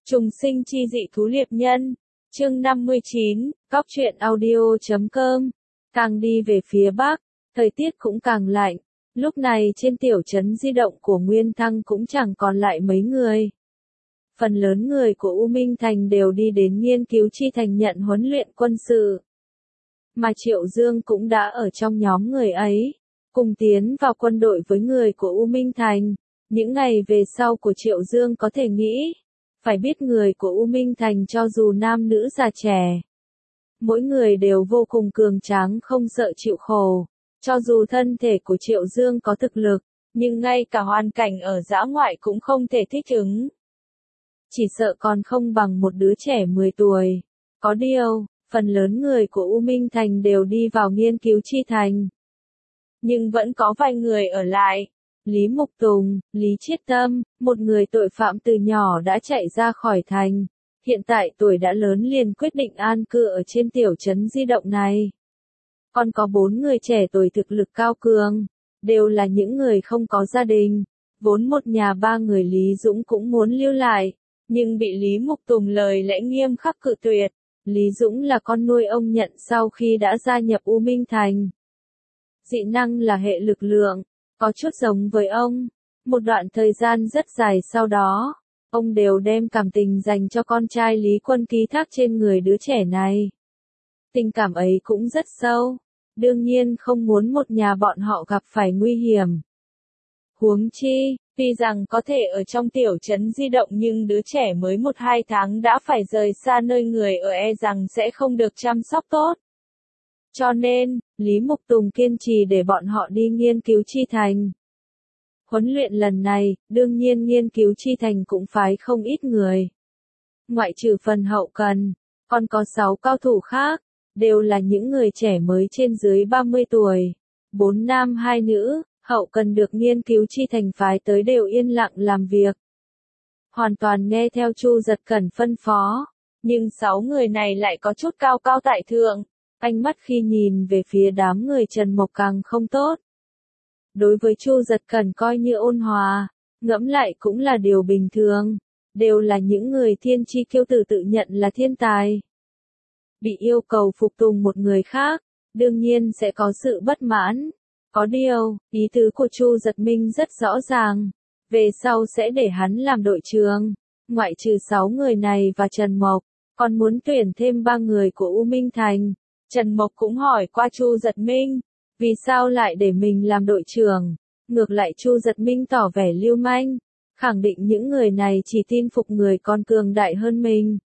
Trùng sinh chi dị thú liệp nhân. Chương 59, Cóc truyện audio.com. Càng đi về phía bắc, thời tiết cũng càng lạnh. Lúc này trên tiểu trấn di động của Nguyên Thăng cũng chẳng còn lại mấy người. Phần lớn người của U Minh Thành đều đi đến nghiên cứu chi thành nhận huấn luyện quân sự. Mà Triệu Dương cũng đã ở trong nhóm người ấy, cùng tiến vào quân đội với người của U Minh Thành. Những ngày về sau của Triệu Dương có thể nghĩ, phải biết người của U Minh Thành cho dù nam nữ già trẻ, mỗi người đều vô cùng cường tráng không sợ chịu khổ. Cho dù thân thể của Triệu Dương có thực lực, nhưng ngay cả hoàn cảnh ở dã ngoại cũng không thể thích ứng. Chỉ sợ còn không bằng một đứa trẻ 10 tuổi. Có điều, phần lớn người của U Minh Thành đều đi vào nghiên cứu chi thành. Nhưng vẫn có vài người ở lại. Lý Mục Tùng, Lý Chiết Tâm, một người tội phạm từ nhỏ đã chạy ra khỏi thành. Hiện tại tuổi đã lớn liền quyết định an cư ở trên tiểu trấn di động này. Còn có 4 người trẻ tuổi thực lực cao cường, đều là những người không có gia đình. Vốn một nhà 3 người Lý Dũng cũng muốn lưu lại, nhưng bị Lý Mục Tùng lời lẽ nghiêm khắc cự tuyệt. Lý Dũng là con nuôi ông nhận sau khi đã gia nhập U Minh Thành. Dị năng là hệ lực lượng, có chút giống với ông. Một đoạn thời gian rất dài sau đó, ông đều đem cảm tình dành cho con trai Lý Quân ký thác trên người đứa trẻ này. Tình cảm ấy cũng rất sâu, đương nhiên không muốn một nhà bọn họ gặp phải nguy hiểm. Huống chi, tuy rằng có thể ở trong tiểu trấn di động nhưng đứa trẻ mới 1-2 tháng đã phải rời xa nơi người ở e rằng sẽ không được chăm sóc tốt. Cho nên, Lý Mục Tùng kiên trì để bọn họ đi nghiên cứu chi thành. Huấn luyện lần này, đương nhiên nghiên cứu chi thành cũng phái không ít người. Ngoại trừ phần hậu cần, còn có 6 cao thủ khác, đều là những người trẻ mới trên dưới 30 tuổi. 4 nam 2 nữ, hậu cần được nghiên cứu chi thành phái tới đều yên lặng làm việc. Hoàn toàn nghe theo Chu Giật Cẩn phân phó, nhưng 6 người này lại có chút cao cao tại thượng. Ánh mắt khi nhìn về phía đám người Trần Mộc càng không tốt. Đối với Chu Giật Cẩn coi như ôn hòa, ngẫm lại cũng là điều bình thường, đều là những người thiên chi kiêu tử tự nhận là thiên tài. Bị yêu cầu phục tùng một người khác, đương nhiên sẽ có sự bất mãn. Có điều, ý tứ của Chu Giật Minh rất rõ ràng, về sau sẽ để hắn làm đội trưởng. Ngoại trừ 6 người này và Trần Mộc, còn muốn tuyển thêm 3 người của U Minh Thành. Trần Mộc cũng hỏi qua Chu Giật Minh, vì sao lại để mình làm đội trưởng? Ngược lại Chu Giật Minh tỏ vẻ lưu manh, khẳng định những người này chỉ tin phục người còn cường đại hơn mình.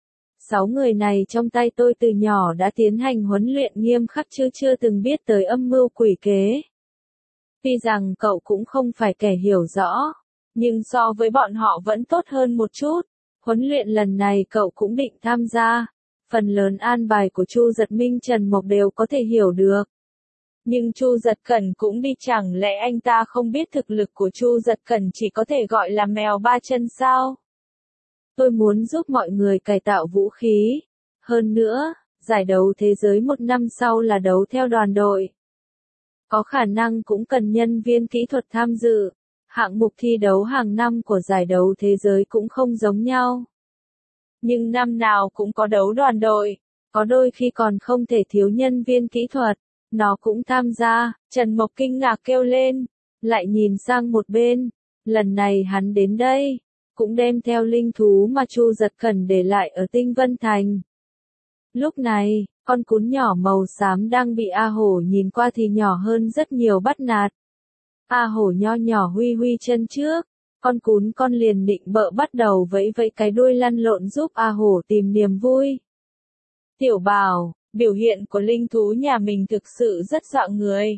6 người này trong tay tôi từ nhỏ đã tiến hành huấn luyện nghiêm khắc chứ chưa từng biết tới âm mưu quỷ kế. Tuy rằng cậu cũng không phải kẻ hiểu rõ, nhưng so với bọn họ vẫn tốt hơn một chút. Huấn luyện lần này cậu cũng định tham gia. Phần lớn an bài của Chu Giật Minh Trần Mộc đều có thể hiểu được. Nhưng Chu Giật Cẩn cũng đi, chẳng lẽ anh ta không biết thực lực của Chu Giật Cẩn chỉ có thể gọi là mèo 3 chân sao? Tôi muốn giúp mọi người cải tạo vũ khí. Hơn nữa, giải đấu thế giới 1 năm sau là đấu theo đoàn đội. Có khả năng cũng cần nhân viên kỹ thuật tham dự. Hạng mục thi đấu hàng năm của giải đấu thế giới cũng không giống nhau. Nhưng năm nào cũng có đấu đoàn đội, có đôi khi còn không thể thiếu nhân viên kỹ thuật, nó cũng tham gia. Trần Mộc kinh ngạc kêu lên, lại nhìn sang một bên, lần này hắn đến đây, cũng đem theo linh thú mà Chu Giật Cẩn để lại ở Tinh Vân Thành. Lúc này, con cún nhỏ màu xám đang bị A Hổ nhìn qua thì nhỏ hơn rất nhiều bắt nạt. A Hổ nho nhỏ huy huy chân trước. Con cún con liền định bợ bắt đầu vẫy vẫy cái đuôi lăn lộn giúp A Hổ tìm niềm vui. Tiểu Bảo, biểu hiện của linh thú nhà mình thực sự rất dọa người.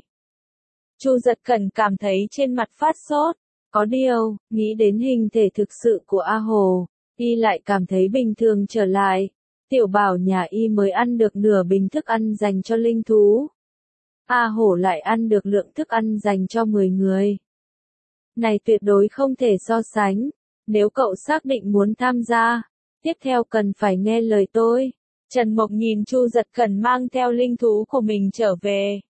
Chu Giật Cẩn cảm thấy trên mặt phát sốt. Có điều, nghĩ đến hình thể thực sự của A Hổ, y lại cảm thấy bình thường trở lại. Tiểu Bảo nhà y mới ăn được nửa bình thức ăn dành cho linh thú. A Hổ lại ăn được lượng thức ăn dành cho 10 người. Này tuyệt đối không thể so sánh. Nếu cậu xác định muốn tham gia, tiếp theo cần phải nghe lời tôi. Trần Mộc nhìn Chu Giật Cẩn mang theo linh thú của mình trở về.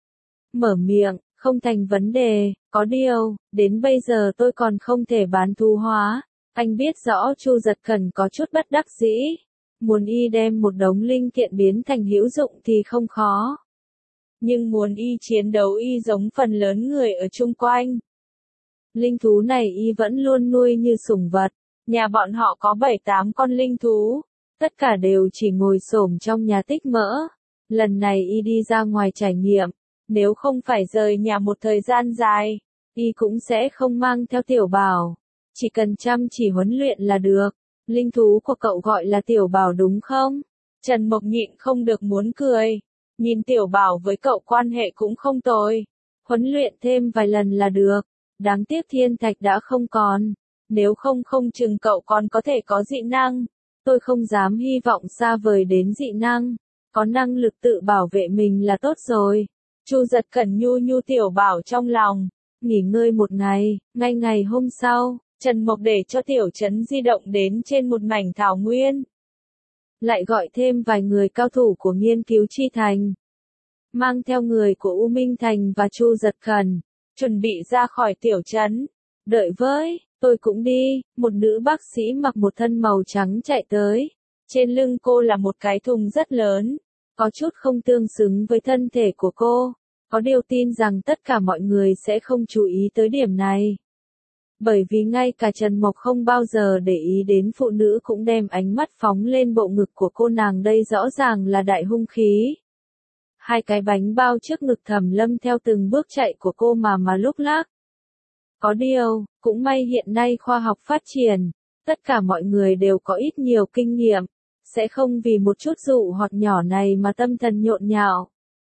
Mở miệng, không thành vấn đề, có điều, đến bây giờ tôi còn không thể bán thú hóa. Anh biết rõ Chu Giật Cần có chút bất đắc dĩ, muốn y đem một đống linh kiện biến thành hữu dụng thì không khó. Nhưng muốn y chiến đấu y giống phần lớn người ở chung quanh. Linh thú này y vẫn luôn nuôi như sủng vật, nhà bọn họ có 7-8 con linh thú, tất cả đều chỉ ngồi xổm trong nhà tích mỡ. Lần này y đi ra ngoài trải nghiệm, nếu không phải rời nhà một thời gian dài, y cũng sẽ không mang theo Tiểu Bảo. Chỉ cần chăm chỉ huấn luyện là được. Linh thú của cậu gọi là Tiểu Bảo đúng không? Trần Mộc nhịn không được muốn cười. Nhìn Tiểu Bảo với cậu quan hệ cũng không tồi. Huấn luyện thêm vài lần là được. Đáng tiếc thiên thạch đã không còn. Nếu không không chừng cậu còn có thể có dị năng. Tôi không dám hy vọng xa vời đến dị năng. Có năng lực tự bảo vệ mình là tốt rồi. Chu Giật Cẩn nhu nhu Tiểu Bảo trong lòng. Nghỉ ngơi một ngày, ngay ngày hôm sau, Trần Mộc để cho tiểu trấn di động đến trên một mảnh thảo nguyên. Lại gọi thêm vài người cao thủ của nghiên cứu chi thành. Mang theo người của U Minh Thành và Chu Giật Cẩn, chuẩn bị ra khỏi tiểu trấn. Đợi với, tôi cũng đi, một nữ bác sĩ mặc một thân màu trắng chạy tới. Trên lưng cô là một cái thùng rất lớn, có chút không tương xứng với thân thể của cô. Có điều tin rằng tất cả mọi người sẽ không chú ý tới điểm này. Bởi vì ngay cả Trần Mộc không bao giờ để ý đến phụ nữ cũng đem ánh mắt phóng lên bộ ngực của cô nàng, đây rõ ràng là đại hung khí. Hai cái bánh bao trước ngực Thẩm Lâm theo từng bước chạy của cô mà lúc lắc. Có điều, cũng may hiện nay khoa học phát triển, tất cả mọi người đều có ít nhiều kinh nghiệm, sẽ không vì một chút dụ hoặc nhỏ này mà tâm thần nhộn nhạo.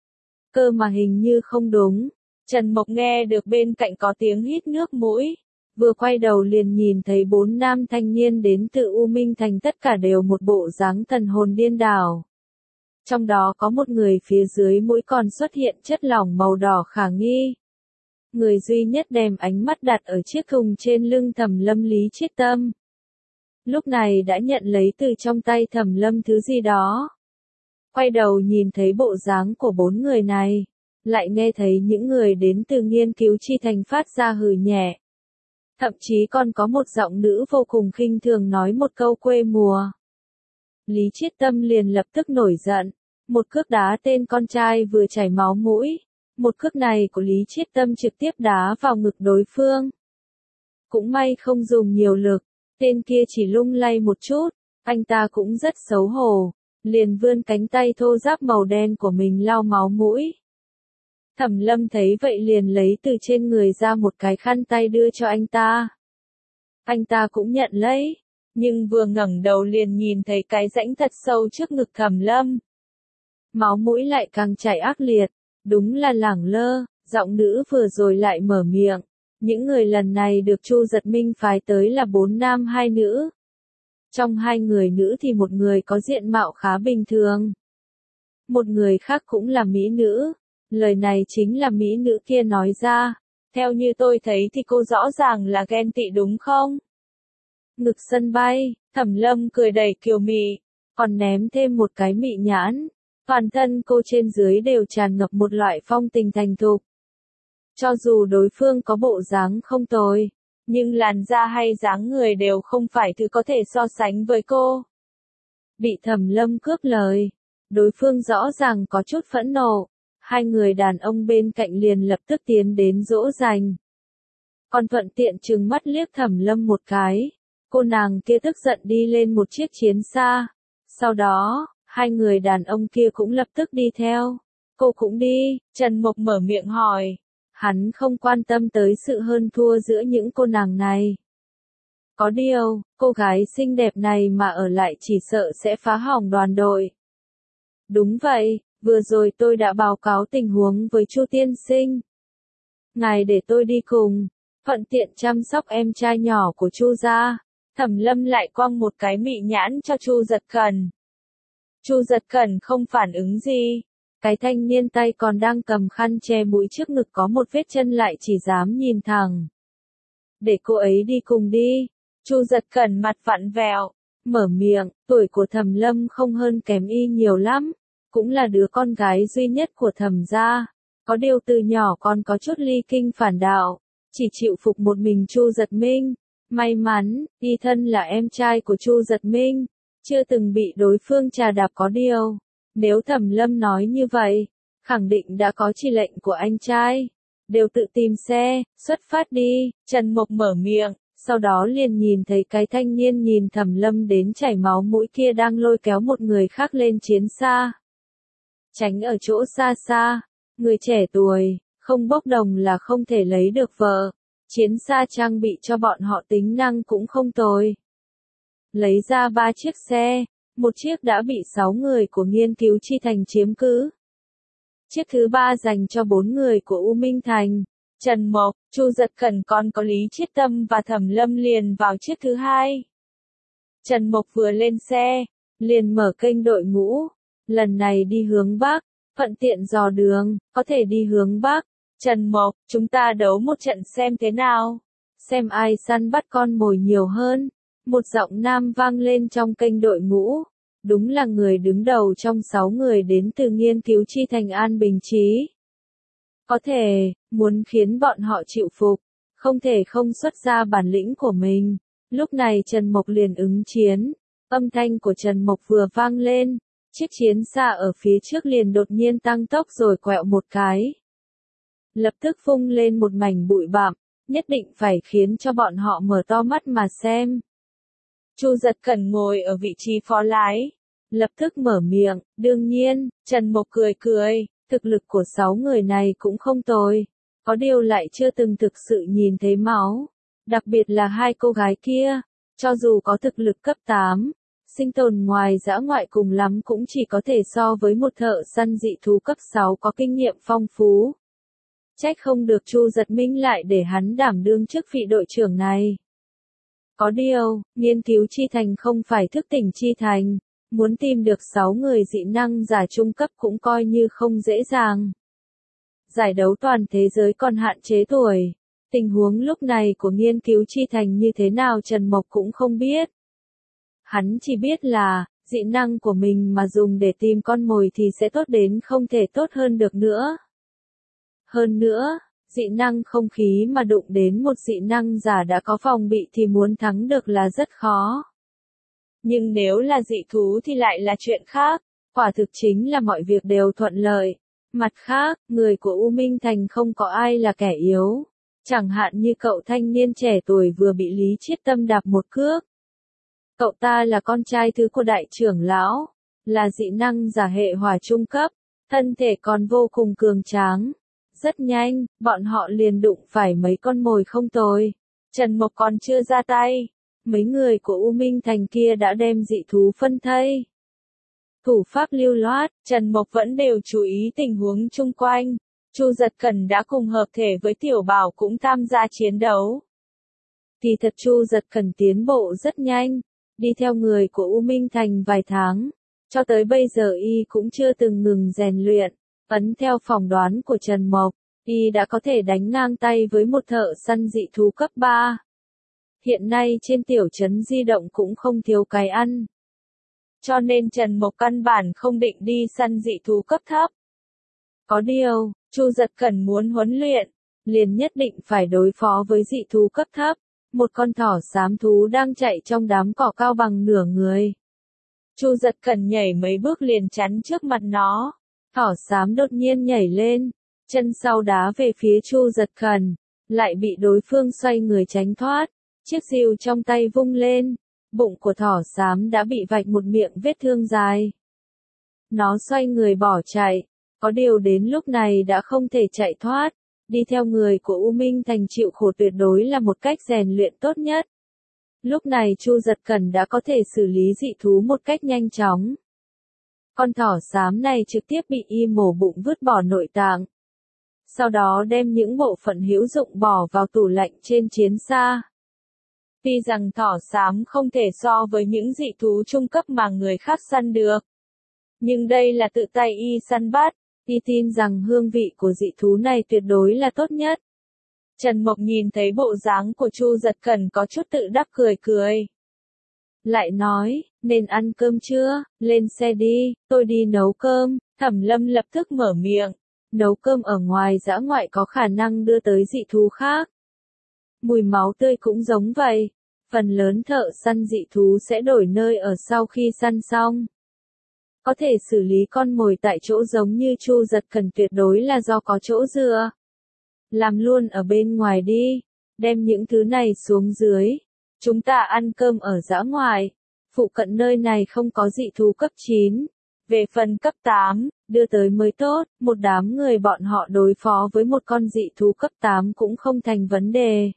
Cơ mà hình như không đúng. Trần Mộc nghe được bên cạnh có tiếng hít nước mũi. Vừa quay đầu liền nhìn thấy 4 nam thanh niên đến từ U Minh Thành, tất cả đều một bộ dáng thần hồn điên đảo. Trong đó có một người phía dưới mũi còn xuất hiện chất lỏng màu đỏ khả nghi. Người duy nhất đem ánh mắt đặt ở chiếc thùng trên lưng Thẩm Lâm Lý Chiết Tâm. Lúc này đã nhận lấy từ trong tay Thẩm Lâm thứ gì đó. Quay đầu nhìn thấy bộ dáng của 4 người này, lại nghe thấy những người đến từ nghiên cứu chi thành phát ra hừ nhẹ. Thậm chí còn có một giọng nữ vô cùng khinh thường nói một câu quê mùa. Lý Chiết Tâm liền lập tức nổi giận, một cước đá tên con trai vừa chảy máu mũi. Một cước này của Lý Chiết Tâm trực tiếp đá vào ngực đối phương. Cũng may không dùng nhiều lực, tên kia chỉ lung lay một chút, anh ta cũng rất xấu hổ, liền vươn cánh tay thô ráp màu đen của mình lau máu mũi. Thẩm Lâm thấy vậy liền lấy từ trên người ra một cái khăn tay đưa cho anh ta. Anh ta cũng nhận lấy, nhưng vừa ngẩng đầu liền nhìn thấy cái rãnh thật sâu trước ngực Thẩm Lâm. Máu mũi lại càng chảy ác liệt, đúng là lẳng lơ, giọng nữ vừa rồi lại mở miệng. Những người lần này được Chu Giật Minh phái tới là 4 nam 2 nữ. Trong 2 người nữ thì một người có diện mạo khá bình thường. Một người khác cũng là mỹ nữ. Lời này chính là mỹ nữ kia nói ra. Theo như tôi thấy thì cô rõ ràng là ghen tị đúng không? Ngực sân bay, Thẩm Lâm cười đầy kiều mị, còn ném thêm một cái mị nhãn. Toàn thân cô trên dưới đều tràn ngập một loại phong tình thành thục. Cho dù đối phương có bộ dáng không tồi, nhưng làn da hay dáng người đều không phải thứ có thể so sánh với cô. Bị Thẩm Lâm cướp lời, đối phương rõ ràng có chút phẫn nộ. 2 người đàn ông bên cạnh liền lập tức tiến đến dỗ dành. Còn thuận tiện trừng mắt liếc Thẩm Lâm một cái. Cô nàng kia tức giận đi lên một chiếc chiến xa. Sau đó, 2 người đàn ông kia cũng lập tức đi theo. Cô cũng đi, Trần Mộc mở miệng hỏi. Hắn không quan tâm tới sự hơn thua giữa những cô nàng này. Có điều, cô gái xinh đẹp này mà ở lại chỉ sợ sẽ phá hỏng đoàn đội. Đúng vậy, vừa rồi tôi đã báo cáo tình huống với Chu tiên sinh. Ngài để tôi đi cùng, thuận tiện chăm sóc em trai nhỏ của Chu gia. Thẩm Lâm lại quăng một cái mị nhãn cho Chu Giật Cẩn. Chu Giật Cẩn không phản ứng gì. Cái thanh niên tay còn đang cầm khăn che mũi trước ngực có một vết chân lại chỉ dám nhìn thẳng. Để cô ấy đi cùng đi. Chu Giật Cẩn mặt vặn vẹo, mở miệng, tuổi của Thẩm Lâm không hơn kém y nhiều lắm, cũng là đứa con gái duy nhất của Thẩm gia. Có điều từ nhỏ còn có chút ly kinh phản đạo, chỉ chịu phục một mình Chu Giật Minh. May mắn, y thân là em trai của Chu Giật Minh, chưa từng bị đối phương trà đạp có điều. Nếu Thẩm Lâm nói như vậy, khẳng định đã có chỉ lệnh của anh trai. Đều tự tìm xe, xuất phát đi, Trần Mộc mở miệng, sau đó liền nhìn thấy cái thanh niên nhìn Thẩm Lâm đến chảy máu mũi kia đang lôi kéo một người khác lên chiến xa. Tránh ở chỗ xa xa, người trẻ tuổi, không bốc đồng là không thể lấy được vợ. Chiến xa trang bị cho bọn họ tính năng cũng không tồi. Lấy ra 3 chiếc xe, một chiếc đã bị 6 người của nghiên cứu chi thành chiếm cứ. Chiếc thứ 3 dành cho 4 người của U Minh Thành. Trần Mộc, Chu Giật Cẩn còn có Lý Chiết Tâm và Thẩm Lâm liền vào chiếc thứ 2. Trần Mộc vừa lên xe, liền mở kênh đội ngũ. Lần này đi hướng Bắc, thuận tiện dò đường, có thể đi hướng Bắc. Trần Mộc, chúng ta đấu một trận xem thế nào. Xem ai săn bắt con mồi nhiều hơn. Một giọng nam vang lên trong kênh đội ngũ. Đúng là người đứng đầu trong 6 người đến từ nghiên cứu chi thành An Bình Chí. Có thể, muốn khiến bọn họ chịu phục, không thể không xuất ra bản lĩnh của mình. Lúc này Trần Mộc liền ứng chiến. Âm thanh của Trần Mộc vừa vang lên, chiếc chiến xa ở phía trước liền đột nhiên tăng tốc rồi quẹo một cái. Lập tức phun lên một mảnh bụi bặm, nhất định phải khiến cho bọn họ mở to mắt mà xem. Chu Giật Cẩn ngồi ở vị trí phó lái, lập tức mở miệng, đương nhiên, Trần Mộc cười cười, thực lực của 6 người này cũng không tồi, có điều lại chưa từng thực sự nhìn thấy máu, đặc biệt là 2 cô gái kia, cho dù có thực lực cấp 8, sinh tồn ngoài dã ngoại cùng lắm cũng chỉ có thể so với một thợ săn dị thú cấp 6 có kinh nghiệm phong phú. Trách không được Chu Giật Minh lại để hắn đảm đương chức vị đội trưởng này. Có điều, nghiên cứu chi thành không phải thức tỉnh chi thành, muốn tìm được 6 người dị năng giả trung cấp cũng coi như không dễ dàng. Giải đấu toàn thế giới còn hạn chế tuổi, tình huống lúc này của nghiên cứu chi thành như thế nào Trần Mộc cũng không biết. Hắn chỉ biết là, dị năng của mình mà dùng để tìm con mồi thì sẽ tốt đến không thể tốt hơn được nữa. Hơn nữa, dị năng không khí mà đụng đến một dị năng giả đã có phòng bị thì muốn thắng được là rất khó. Nhưng nếu là dị thú thì lại là chuyện khác, quả thực chính là mọi việc đều thuận lợi. Mặt khác, người của U Minh Thành không có ai là kẻ yếu. Chẳng hạn như cậu thanh niên trẻ tuổi vừa bị Lý Chiết Tâm đạp một cước. Cậu ta là con trai thứ của đại trưởng lão, là dị năng giả hệ hỏa trung cấp, thân thể còn vô cùng cường tráng. Rất nhanh, bọn họ liền đụng phải mấy con mồi không tồi. Trần Mộc còn chưa ra tay, mấy người của U Minh Thành kia đã đem dị thú phân thây. Thủ pháp lưu loát, Trần Mộc vẫn đều chú ý tình huống chung quanh. Chu Giật Cẩn đã cùng hợp thể với Tiểu Bảo cũng tham gia chiến đấu. Kỳ thật Chu Giật Cẩn tiến bộ rất nhanh, đi theo người của U Minh Thành vài tháng, cho tới bây giờ y cũng chưa từng ngừng rèn luyện. Ấn theo phỏng đoán của Trần Mộc, y đã có thể đánh ngang tay với một thợ săn dị thú cấp 3. Hiện nay trên tiểu trấn di động cũng không thiếu cái ăn. Cho nên Trần Mộc căn bản không định đi săn dị thú cấp thấp. Có điều, Chu Giật Cẩn muốn huấn luyện, liền nhất định phải đối phó với dị thú cấp thấp. Một con thỏ xám thú đang chạy trong đám cỏ cao bằng nửa người. Chu Giật Cẩn nhảy mấy bước liền chắn trước mặt nó. Thỏ xám đột nhiên nhảy lên, chân sau đá về phía Chu Giật Cẩn, lại bị đối phương xoay người tránh thoát. Chiếc rìu trong tay vung lên, bụng của thỏ xám đã bị vạch một miệng vết thương dài. Nó xoay người bỏ chạy, có điều đến lúc này đã không thể chạy thoát. Đi theo người của U Minh Thành chịu khổ tuyệt đối là một cách rèn luyện tốt nhất. Lúc này Chu Giật Cẩn đã có thể xử lý dị thú một cách nhanh chóng. Con thỏ xám này trực tiếp bị y mổ bụng vứt bỏ nội tạng. Sau đó đem những bộ phận hữu dụng bỏ vào tủ lạnh trên chiến xa. Tuy rằng thỏ xám không thể so với những dị thú trung cấp mà người khác săn được. Nhưng đây là tự tay y săn bắt, y tin rằng hương vị của dị thú này tuyệt đối là tốt nhất. Trần Mộc nhìn thấy bộ dáng của Chu Giật Cẩn có chút tự đắc cười cười. Lại nói, nên ăn cơm chưa, lên xe đi, tôi đi nấu cơm. Thẩm Lâm lập tức mở miệng, nấu cơm ở ngoài dã ngoại có khả năng đưa tới dị thú khác. Mùi máu tươi cũng giống vậy, Phần lớn thợ săn dị thú sẽ đổi nơi ở sau khi săn xong. Có thể xử lý con mồi tại chỗ giống như Chu Giật Cần tuyệt đối là do có chỗ dựa. Làm luôn ở bên ngoài đi, đem những thứ này xuống dưới. Chúng ta ăn cơm ở dã ngoại. Phụ cận nơi này không có dị thú cấp 9. Về phần cấp 8, đưa tới mới tốt, một đám người bọn họ đối phó với một con dị thú cấp 8 cũng không thành vấn đề.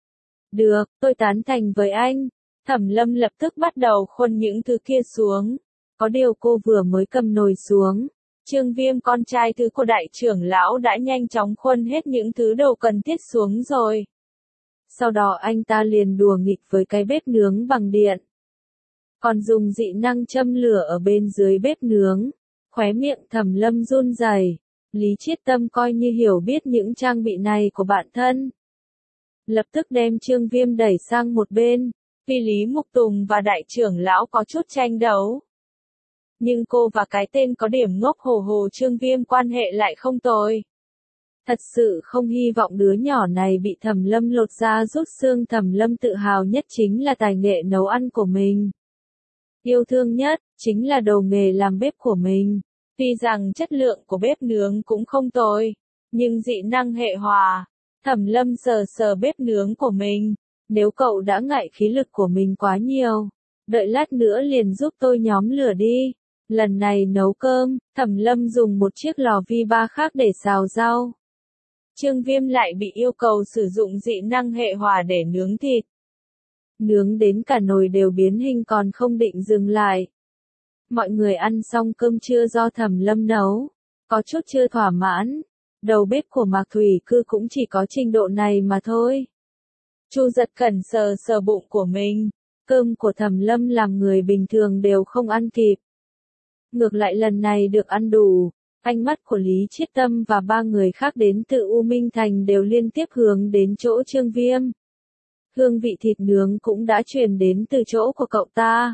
Được, tôi tán thành với anh. Thẩm Lâm lập tức bắt đầu khuân những thứ kia xuống. Có điều cô vừa mới cầm nồi xuống. Trương Viêm con trai thứ của đại trưởng lão đã nhanh chóng khuân hết những thứ đồ cần thiết xuống rồi. Sau đó anh ta liền đùa nghịch với cái bếp nướng bằng điện. Còn dùng dị năng châm lửa ở bên dưới bếp nướng. Khóe miệng Thẩm Lâm run rẩy. Lý Chiết Tâm coi như hiểu biết những trang bị này của bản thân. Lập tức đem Trương Viêm đẩy sang một bên. Vì Lý Mục Tùng và đại trưởng lão có chút tranh đấu. Nhưng cô và cái tên có điểm ngốc hồ hồ Trương Viêm quan hệ lại không tồi. Thật sự không hy vọng đứa nhỏ này bị Thẩm Lâm lột da rút xương. Thẩm Lâm tự hào nhất chính là tài nghệ nấu ăn của mình. Yêu thương nhất, chính là đồ nghề làm bếp của mình. Tuy rằng chất lượng của bếp nướng cũng không tồi, nhưng dị năng hệ hòa. Thẩm Lâm sờ sờ bếp nướng của mình. Nếu cậu đã ngại khí lực của mình quá nhiều, đợi lát nữa liền giúp tôi nhóm lửa đi. Lần này nấu cơm, Thẩm Lâm dùng một chiếc lò vi ba khác để xào rau. Trương Viêm lại bị yêu cầu sử dụng dị năng hệ hòa để nướng thịt. Nướng đến cả nồi đều biến hình còn không định dừng lại. Mọi người ăn xong cơm trưa do Thẩm Lâm nấu, có chút chưa thỏa mãn. Đầu bếp của Mạc Thủy Cư cũng chỉ có trình độ này mà thôi. Chu Giật Cẩn sờ sờ bụng của mình, cơm của Thẩm Lâm làm người bình thường đều không ăn kịp. Ngược lại lần này được ăn đủ, ánh mắt của Lý Chiết Tâm và 3 người khác đến từ U Minh Thành đều liên tiếp hướng đến chỗ Trương Viêm. Hương vị thịt nướng cũng đã truyền đến từ chỗ của cậu ta.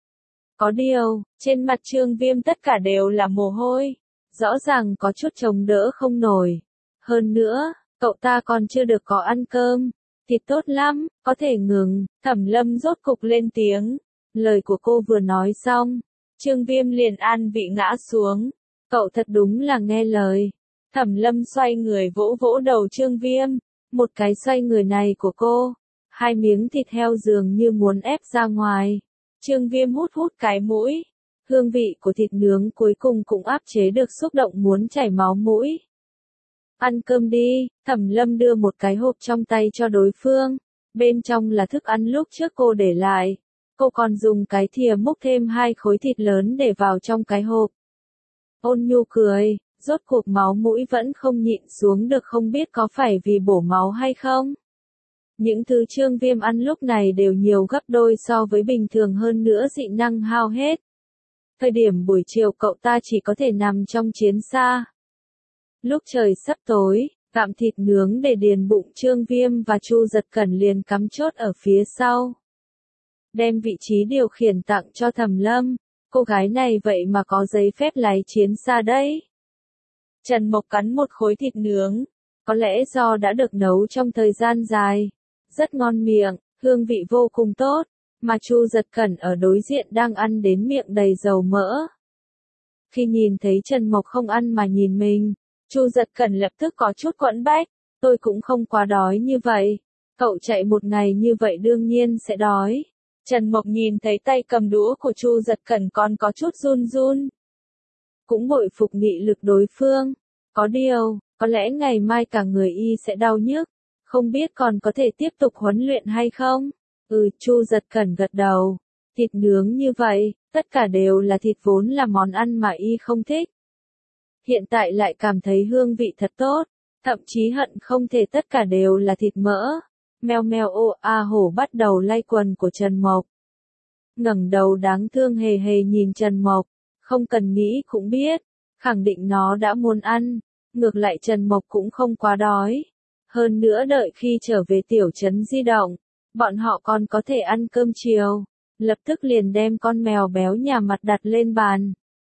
Có điều, trên mặt Trương Viêm tất cả đều là mồ hôi, rõ ràng có chút chống đỡ không nổi. Hơn nữa, cậu ta còn chưa được có ăn cơm. Thịt tốt lắm, có thể ngừng. Thẩm Lâm rốt cục lên tiếng. Lời của cô vừa nói xong, Trương Viêm liền an vị ngã xuống. Cậu thật đúng là nghe lời. Thẩm Lâm xoay người vỗ vỗ đầu Trương Viêm. Một cái xoay người này của cô, 2 miếng thịt heo dường như muốn ép ra ngoài. Trương Viêm hút hút cái mũi. Hương vị của thịt nướng cuối cùng cũng áp chế được xúc động muốn chảy máu mũi. Ăn cơm đi, Thẩm Lâm đưa một cái hộp trong tay cho đối phương. Bên trong là thức ăn lúc trước cô để lại. Cô còn dùng cái thìa múc thêm 2 khối thịt lớn để vào trong cái hộp. Ôn nhu cười, rốt cuộc máu mũi vẫn không nhịn xuống được, không biết có phải vì bổ máu hay không. Những thứ Trương Viêm ăn lúc này đều nhiều gấp đôi so với bình thường, hơn nữa dị năng hao hết. Thời điểm buổi chiều cậu ta chỉ có thể nằm trong chiến xa. Lúc trời sắp tối, gặm thịt nướng để điền bụng Trương Viêm và Chu Giật Cẩn liền cắm chốt ở phía sau. Đem vị trí điều khiển tặng cho Thẩm Lâm. Cô gái này vậy mà có giấy phép lái chiến xa đấy. Trần Mộc cắn một khối thịt nướng. Có lẽ do đã được nấu trong thời gian dài. Rất ngon miệng, hương vị vô cùng tốt. Mà Chu Giật Cẩn ở đối diện đang ăn đến miệng đầy dầu mỡ. Khi nhìn thấy Trần Mộc không ăn mà nhìn mình, Chu Giật Cẩn lập tức có chút quẫn bách. Tôi cũng không quá đói như vậy. Cậu chạy một ngày như vậy đương nhiên sẽ đói. Trần Mộc nhìn thấy tay cầm đũa của Chu Giật Cẩn còn có chút run run. Cũng bội phục nghị lực đối phương. Có điều, có lẽ ngày mai cả người y sẽ đau nhức. Không biết còn có thể tiếp tục huấn luyện hay không? Chu Giật Cẩn gật đầu. Thịt nướng như vậy, tất cả đều là thịt vốn là món ăn mà y không thích. Hiện tại lại cảm thấy hương vị thật tốt. Thậm chí hận không thể tất cả đều là thịt mỡ. Meo meo ô a hổ bắt đầu lay quần của Trần Mộc. Ngẩng đầu đáng thương hề hề nhìn Trần Mộc. Không cần nghĩ cũng biết. Khẳng định nó đã muốn ăn. Ngược lại Trần Mộc cũng không quá đói. Hơn nữa đợi khi trở về tiểu trấn di động, bọn họ còn có thể ăn cơm chiều. Lập tức liền đem con mèo béo nhà mặt đặt lên bàn.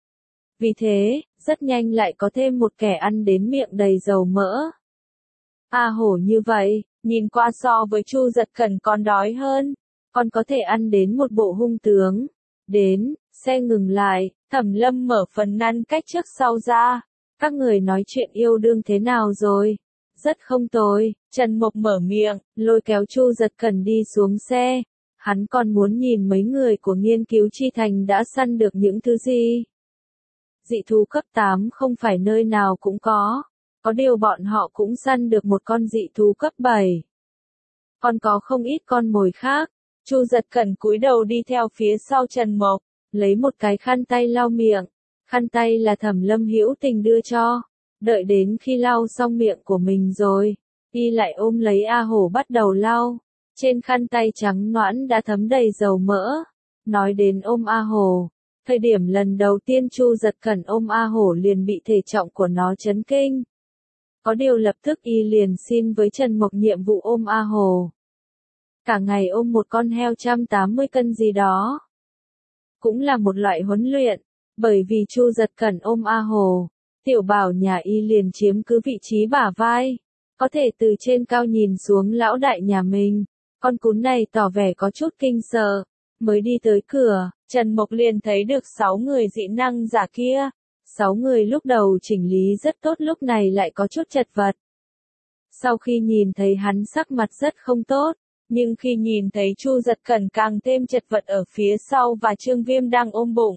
Vì thế, rất nhanh lại có thêm một kẻ ăn đến miệng đầy dầu mỡ. A hổ như vậy, nhìn qua so với Chu Giật Cẩn còn đói hơn. Con có thể ăn đến một bộ hung tướng. Đến, xe ngừng lại, Thẩm Lâm mở phần ngăn cách trước sau ra. Các người nói chuyện yêu đương thế nào rồi? Rất không tồi, Trần Mộc mở miệng, lôi kéo Chu Giật Cẩn đi xuống xe. Hắn còn muốn nhìn mấy người của nghiên cứu chi thành đã săn được những thứ gì. Dị thú cấp 8 không phải nơi nào cũng có điều bọn họ cũng săn được một con dị thú cấp 7. Còn có không ít con mồi khác. Chu Giật Cẩn cúi đầu đi theo phía sau Trần Mộc, lấy một cái khăn tay lau miệng. Khăn tay là Thẩm Lâm hữu tình đưa cho. Đợi đến khi lau xong miệng của mình rồi, y lại ôm lấy A Hổ bắt đầu lau. Trên khăn tay trắng nõn đã thấm đầy dầu mỡ. Nói đến ôm A Hổ, thời điểm lần đầu tiên Chu Giật Cẩn ôm A Hổ liền bị thể trọng của nó chấn kinh. Có điều lập tức y liền xin với Trần Mộc nhiệm vụ ôm A Hổ. Cả ngày ôm một con heo 180 cân gì đó. Cũng là một loại huấn luyện, bởi vì Chu Giật Cẩn ôm A Hổ, tiểu bảo nhà y liền chiếm cứ vị trí bả vai, có thể từ trên cao nhìn xuống lão đại nhà mình. Con cún này tỏ vẻ có chút kinh sợ, mới đi tới cửa, Trần Mộc liền thấy được 6 người dị năng giả kia. 6 người lúc đầu chỉnh lý rất tốt lúc này lại có chút chật vật. Sau khi nhìn thấy hắn sắc mặt rất không tốt, nhưng khi nhìn thấy Chu Giật Cẩn càng thêm chật vật ở phía sau và Trương Viêm đang ôm bụng,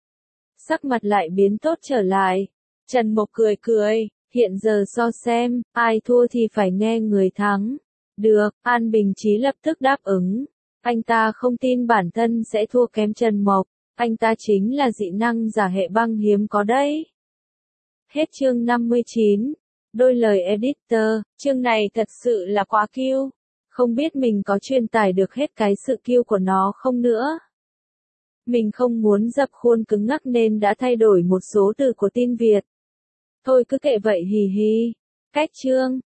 sắc mặt lại biến tốt trở lại. Trần Mộc cười cười, hiện giờ so xem, ai thua thì phải nghe người thắng. Được, An Bình Chí lập tức đáp ứng. Anh ta không tin bản thân sẽ thua kém Trần Mộc, anh ta chính là dị năng giả hệ băng hiếm có đấy. Hết chương 59. Đôi lời editor, chương này thật sự là quá kiêu. Không biết mình có truyền tải được hết cái sự kiêu của nó không nữa. Mình không muốn dập khuôn cứng ngắc nên đã thay đổi một số từ của tin Việt. Thôi cứ kệ vậy hì hì. Cách chương.